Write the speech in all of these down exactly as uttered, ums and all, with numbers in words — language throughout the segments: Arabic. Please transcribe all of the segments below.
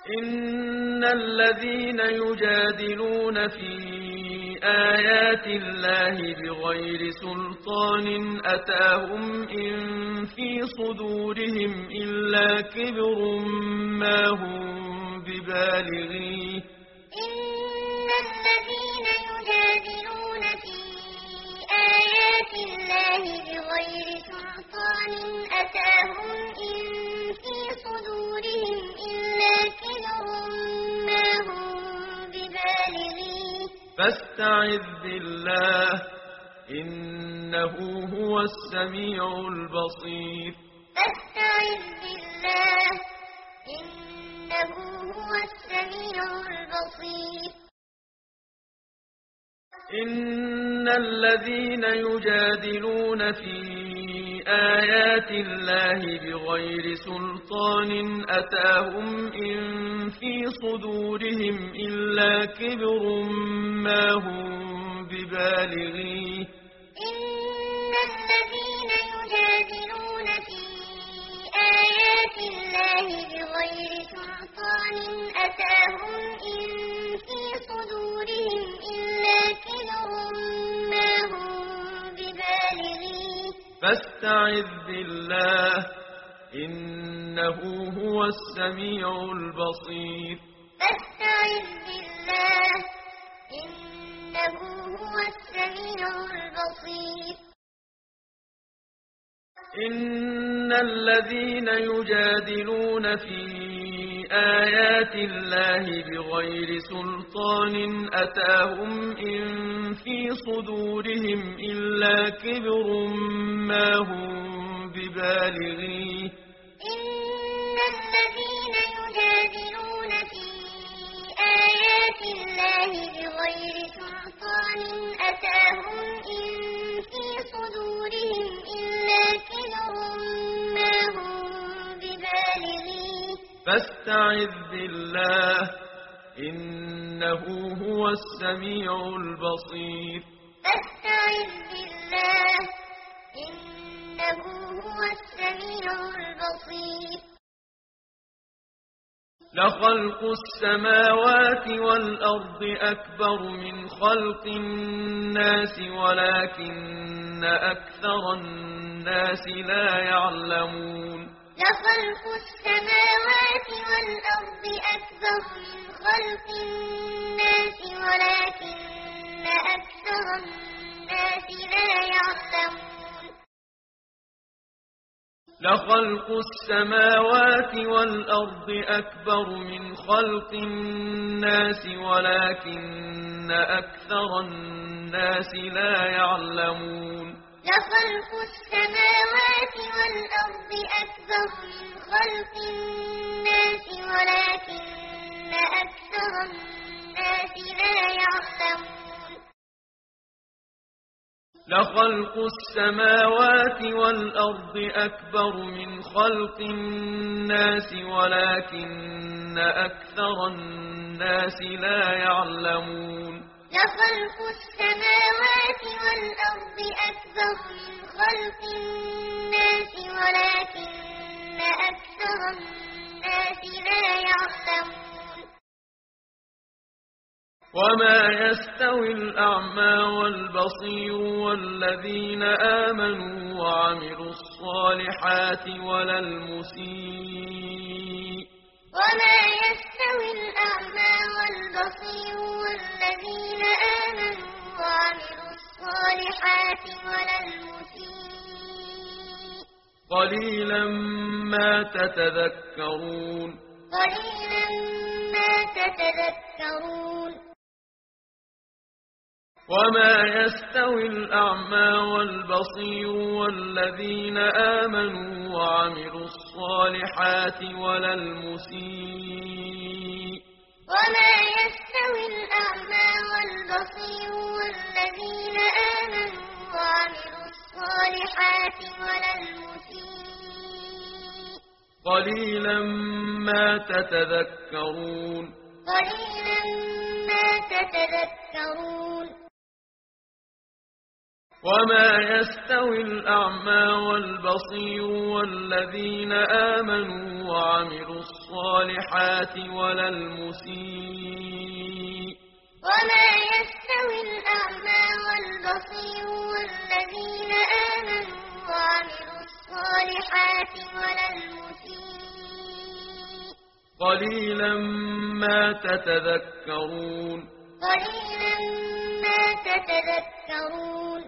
إن الذين يجادلون في آيات الله بغير سلطان أتاهم إن في صدورهم إلا كبر ما هم ببالغيه إن الذين يجادلون في آيات الله بغير سلطان أتاهم إن في صدورهم إلا كبر ما هم ببالغيه فاستعذ بالله إنه هو السميع البصير فاستعذ بالله إنه هو السميع البصير إن الذين يجادلون في آيات الله بغير سلطان أتاهم إن في صدورهم إلا كبر ما هم ببالغيه إن الذين يجادلون في آيات الله بغير سلطان أتاهم إن في صدورهم إلا كبر ما هم ببالغيه فاستعذ بالله إنه هو السميع البصير فاستعذ بالله إنه هو السميع البصير إن الذين يجادلون في آيات الله بغير سلطان أتاهم إن في صدورهم إلا كبر ما هم ببالغيه إن الذين يجادلون في آيات الله بغير سلطان أتاهم إن في صدورهم إلا كبر ما هم ببالغيه فاستعذ بالله إنه هو السميع البصير فاستعذ بالله إنه هو السميع البصير لخلق السماوات والأرض أكبر من خلق الناس ولكن أكثر الناس لا يعلمون لخلق السماوات والأرض أكبر من خلق الناس ولكن أكثر الناس لا يعلمون لخلق السماوات والأرض أكبر من خلق الناس ولكن أكثر الناس لا يعلمون لخلق السماوات والأرض أكبر من خلق الناس ولكن أكثر الناس لا يعلمون لخلق السماوات والأرض أكبر من خلق الناس ولكن أكثر الناس لا يعلمون لخلق السماوات والأرض أكبر من خلق الناس ولكن أكثر الناس لا يعلمون وما يستوي الأعمى والبصير والذين آمنوا وعملوا الصالحات ولا المسيء وما يستوي الأعمى والبصير والذين آمنوا وعملوا الصالحات ولا المسيء قليلا ما تتذكرون قليلا ما تتذكرون وما يستوي الأعمى والبصير والذين آمنوا وعملوا الصالحات ولا المسيء وما يستوي الأعمى والبصير والذين آمنوا وعملوا الصالحات ولا المسيء قليلا ما تتذكرون قليلا ما تتذكرون وما يستوي الأعمى والبصير والذين آمنوا وعملوا الصالحات ولا المسيء وما يستوي الأعمى والبصير والذين آمنوا وعملوا الصالحات ولا المسيء قليلا ما تتذكرون قليلا ما تتذكرون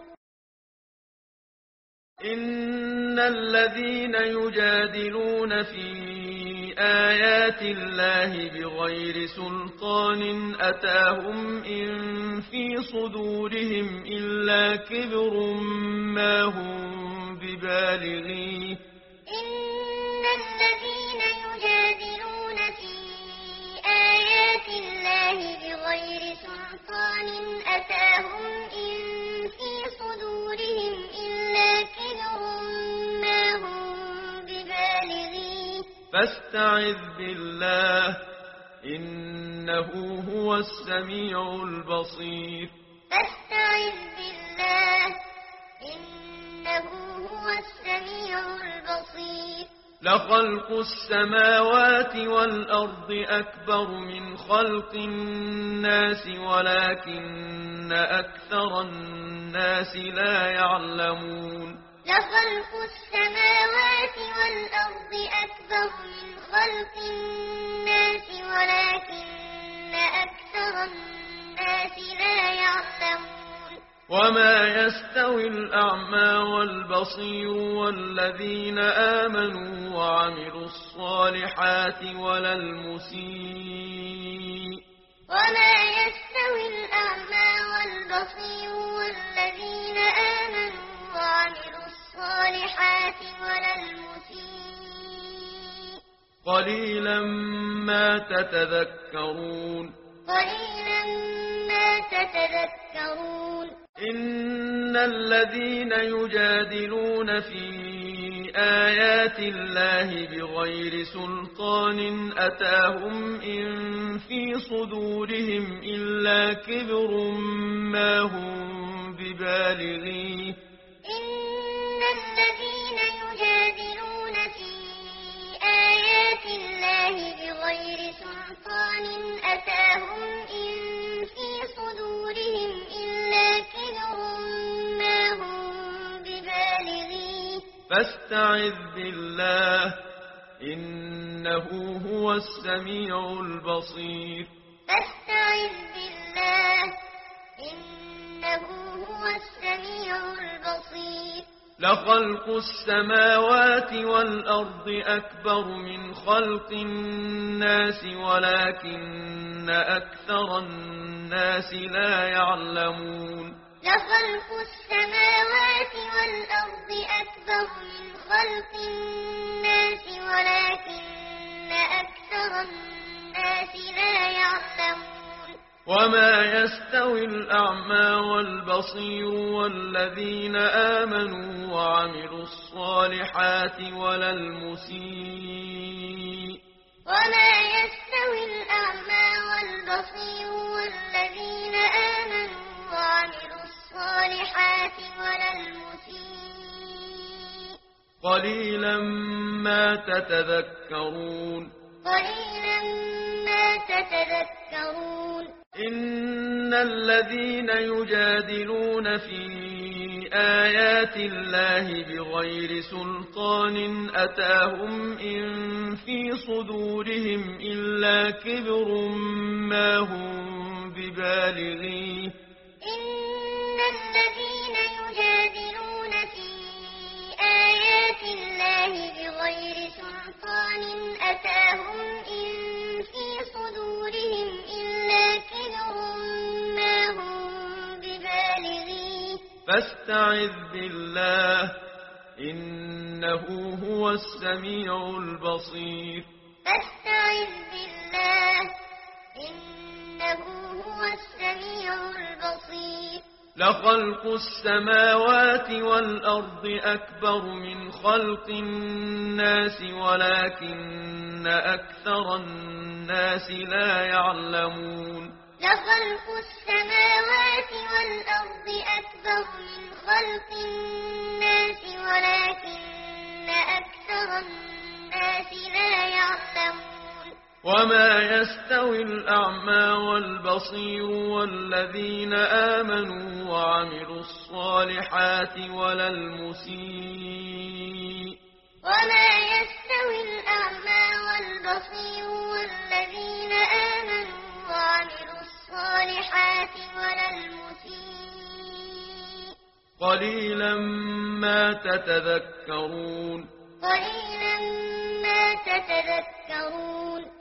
إن الذين يجادلون في آيات الله بغير سلطان أتاهم إن في صدورهم إلا كبر ما هم ببالغيه إن الذين يجادلون في آيات الله بغير سلطان أتاهم إن في صدورهم إلا كبر ما هم ببالغيه فاستعذ بالله إنه هو السميع البصير فاستعذ بالله إنه هو السميع البصير لخلق السماوات والأرض أكبر من خلق الناس ولكن أكثر الناس لا يعلمون لخلق السماوات والأرض أكبر من خلق الناس ولكن أكثر الناس لا يعلمون وما يستوي الأعمى والبصير والذين آمنوا وعملوا الصالحات ولا المسيء وما يستوي الأعمى والبصير والذين آمنوا وعملوا الصالحات ولا المسيء قليلا ما تتذكرون قليلا ما تتذكرون إن الذين يجادلون في آيات الله بغير سلطان أتاهم إن في صدورهم إلا كبر ما هم ببالغيه إن الذين يجادلون في آيات الله بغير سلطان أتاهم إن في صدورهم إلا كبر ما هم ببالغيه فاستعذ بالله إنه هو السميع البصير فاستعذ بالله إنه هو السميع البصير لخلق السماوات والأرض أكبر من خلق الناس ولكن أكثر الناس لا يعلمون لخلق السماوات والأرض أكبر من خلق الناس ولكن أكثر الناس لا يعلمون وما يستوي الأعمى والبصير والذين آمنوا وعملوا الصالحات ولا المسيء وما يستوي الأعمى والبصير والذين آمنوا وعملوا الصالحات ولا المسيء قليلا ما تتذكرون قليلا ما تتذكرون إن الذين يجادلون في آيات الله بغير سلطان أتاهم إن في صدورهم إلا كبر ما هم ببالغيه إن الذين يجادلون في آيات الله بغير سلطان أتاهم إن في صدورهم إلا كبر ما هم ببالغيه فاستعذ بالله إنه هو السميع البصير فاستعذ بالله إنه هو السميع البصير لخلق السماوات والأرض أكبر من خلق الناس ولكن أكثر الناس لا يعلمون لخلق السماوات والأرض أكبر من خلق الناس ولكن أكثر الناس لا يعلمون وما يستوي الأعمى والبصير والذين آمنوا وعملوا الصالحات ولا المسيء وما يستوي الأعمى والبصير والذين آمنوا وعملوا الصالحات ولا المسيء قليلا ما تتذكرون قليلا ما تتذكرون